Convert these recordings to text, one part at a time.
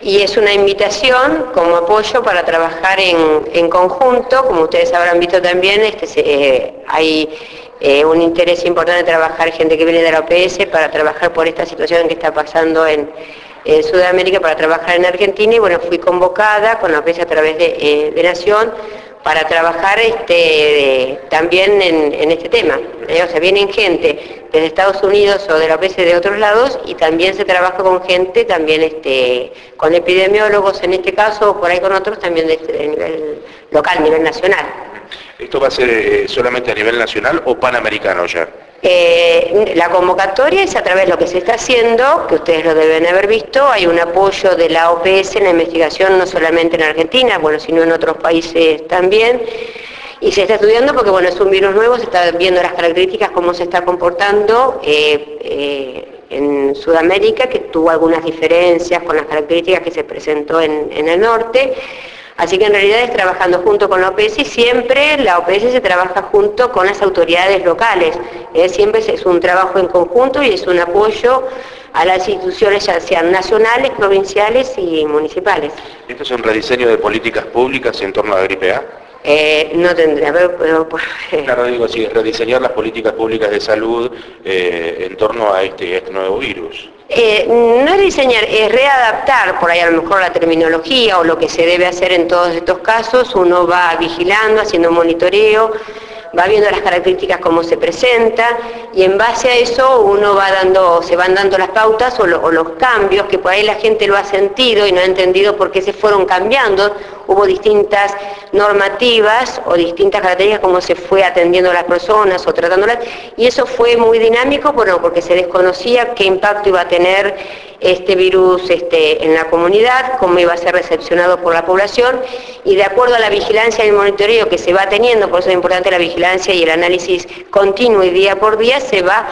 y es una invitación como apoyo para trabajar en conjunto. Como ustedes habrán visto también, hay un interés importante de trabajar gente que viene de la OPS para trabajar por esta situación que está pasando en Sudamérica, para trabajar en Argentina, y bueno, fui convocada con la OPS a través de Nación para trabajar también en este tema. O sea, vienen gente desde Estados Unidos o de la OPS de otros lados, y también se trabaja con gente, también con epidemiólogos en este caso, o por ahí con otros también de nivel local, nivel nacional. ¿Esto va a ser solamente a nivel nacional o panamericano ya? La convocatoria es a través de lo que se está haciendo, que ustedes lo deben haber visto. Hay un apoyo de la OPS en la investigación, no solamente en Argentina, bueno, sino en otros países también. Y se está estudiando porque, bueno, es un virus nuevo, se está viendo las características, cómo se está comportando en Sudamérica, que tuvo algunas diferencias con las características que se presentó en el norte. Así que en realidad es trabajando junto con la OPS, y siempre la OPS se trabaja junto con las autoridades locales. Siempre es un trabajo en conjunto y es un apoyo a las instituciones, ya sean nacionales, provinciales y municipales. ¿Esto es un rediseño de políticas públicas en torno a la gripe A? No tendría, pero Claro, digo, sí, rediseñar las políticas públicas de salud en torno a este nuevo virus. No es diseñar, es readaptar por ahí a lo mejor la terminología o lo que se debe hacer en todos estos casos. Uno va vigilando, haciendo monitoreo, va viendo las características cómo se presenta, y en base a eso uno se van dando las pautas o los cambios, que por ahí la gente lo ha sentido y no ha entendido por qué se fueron cambiando. Hubo distintas normativas o distintas características cómo se fue atendiendo a las personas o tratándolas, y eso fue muy dinámico, bueno, porque se desconocía qué impacto iba a tener este virus en la comunidad, cómo iba a ser recepcionado por la población, y de acuerdo a la vigilancia y el monitoreo que se va teniendo, por eso es importante la vigilancia y el análisis continuo y día por día, se va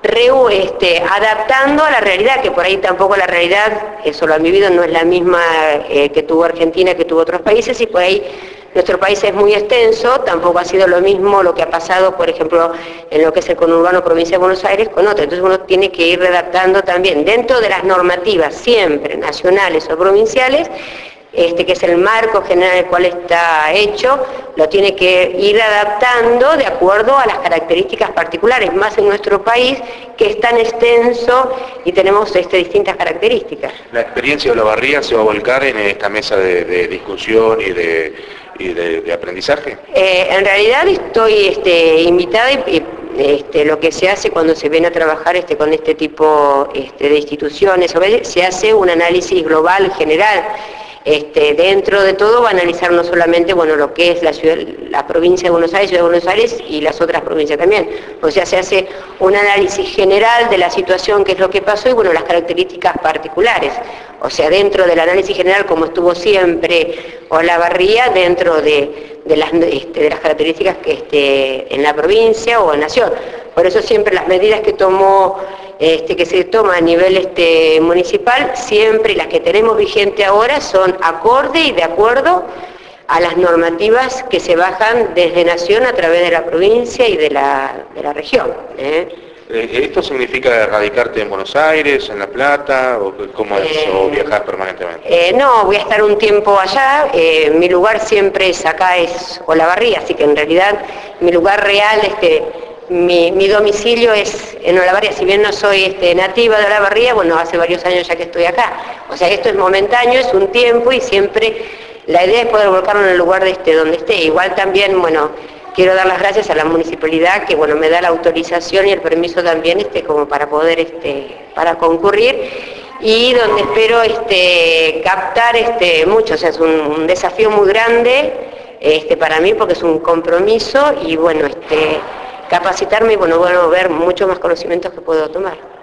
adaptando a la realidad, que por ahí tampoco la realidad, eso lo han vivido, no es la misma que tuvo Argentina, que tuvo otros países, y por ahí nuestro país es muy extenso, tampoco ha sido lo mismo lo que ha pasado, por ejemplo, en lo que es el conurbano provincia de Buenos Aires con otro. Entonces uno tiene que ir redactando también, dentro de las normativas siempre nacionales o provinciales, que es el marco general en el cual está hecho, lo tiene que ir adaptando de acuerdo a las características particulares, más en nuestro país, que es tan extenso y tenemos distintas características. ¿La experiencia de Olavarría se va a volcar en esta mesa de discusión y de aprendizaje? En realidad estoy invitada, y lo que se hace cuando se viene a trabajar con este tipo de instituciones, se hace un análisis global general. Dentro de todo va a analizar no solamente, bueno, lo que es la provincia de Buenos Aires, Ciudad de Buenos Aires, y las otras provincias también. O sea, se hace un análisis general de la situación, qué es lo que pasó, y bueno, las características particulares. O sea, dentro del análisis general, como estuvo siempre Olavarría, dentro de las características que en la provincia o en nación. Por eso siempre las medidas que que se toma a nivel municipal, siempre, y las que tenemos vigente ahora, son acorde y de acuerdo a las normativas que se bajan desde Nación a través de la provincia y de la región. ¿Esto significa radicarte en Buenos Aires, en La Plata, o cómo es, o viajar permanentemente? No, voy a estar un tiempo allá. Mi lugar siempre acá es Olavarría, así que en realidad mi lugar real, mi domicilio es en Olavarría. Si bien no soy nativa de Olavarría, bueno, hace varios años ya que estoy acá. O sea, esto es momentáneo, es un tiempo, y siempre la idea es poder volcarlo en el lugar donde esté. Igual también, bueno, quiero dar las gracias a la municipalidad que, bueno, me da la autorización y el permiso también como para poder para concurrir, y donde espero captar mucho. O sea, es un desafío muy grande para mí, porque es un compromiso, y bueno, capacitarme y bueno, ver muchos más conocimientos que puedo tomar.